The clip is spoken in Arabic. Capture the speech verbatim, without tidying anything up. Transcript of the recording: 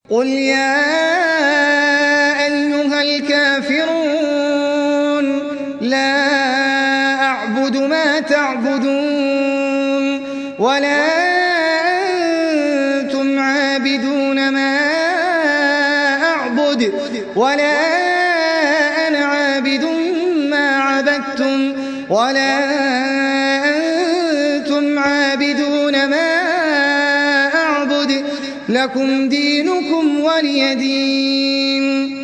قل يا أيها الكافرون لا أعبد ما تعبدون ولا أنتم عابدون ما أعبد ولا أنا عابد ما عبدتم ولا أنتم عابدون ما أعبد لكم دينكم ولي دين.